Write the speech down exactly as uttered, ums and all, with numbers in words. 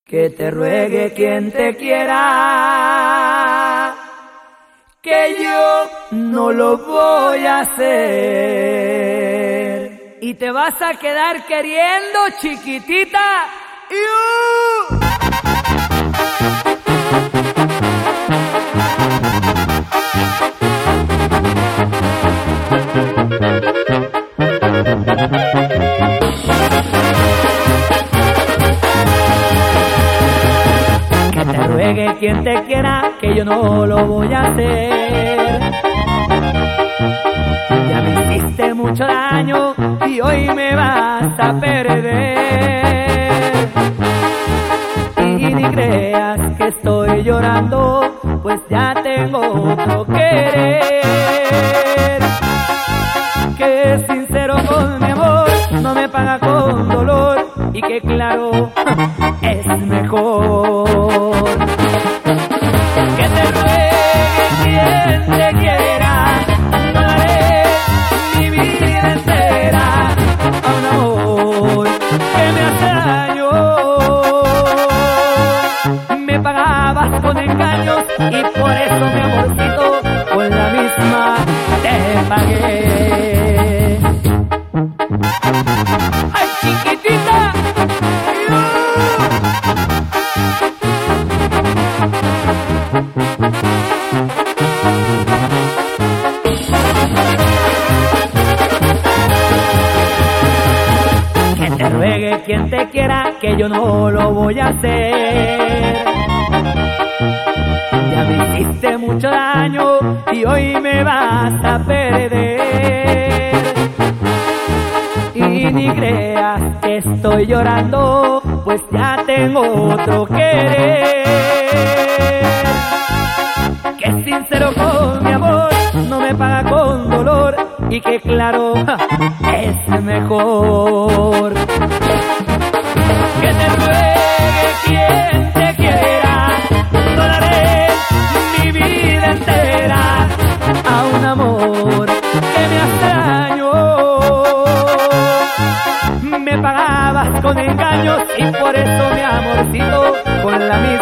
Que te ruegue quien te quiera, que yo no lo voy a hacer. Y te vas a quedar queriendo, chiquitita. ¡Iu! Que te ruegue quien te quiera, que yo no lo voy a hacer. Ya me hiciste mucho daño y hoy me vas a perder. Y ni creas que estoy llorando, pues ya tengo otro querer. Que es sincero con mi amor, no me paga con dolor, y que claro, es mejor. Que te ruegue quien te quiera, no daré mi vida entera a un amor que me hace daño. Me pagabas con engaños y por eso, mi amorcito, con la misma te pagué. ¡Ay, chiquitita! Que te ruegue quien te quiera, que yo no lo voy a hacer. Ya me hiciste mucho daño y hoy me vas a perder. Y ni creas que estoy llorando, pues ya tengo otro querer. Que es sincero con mi amor, no me paga con dolor, y que claro, es mejor. Que te ruegue quien te quiera, no daré mi vida entera a un amor que me hace daño. Me pagabas con engaños y por eso, mi amorcito, con la misma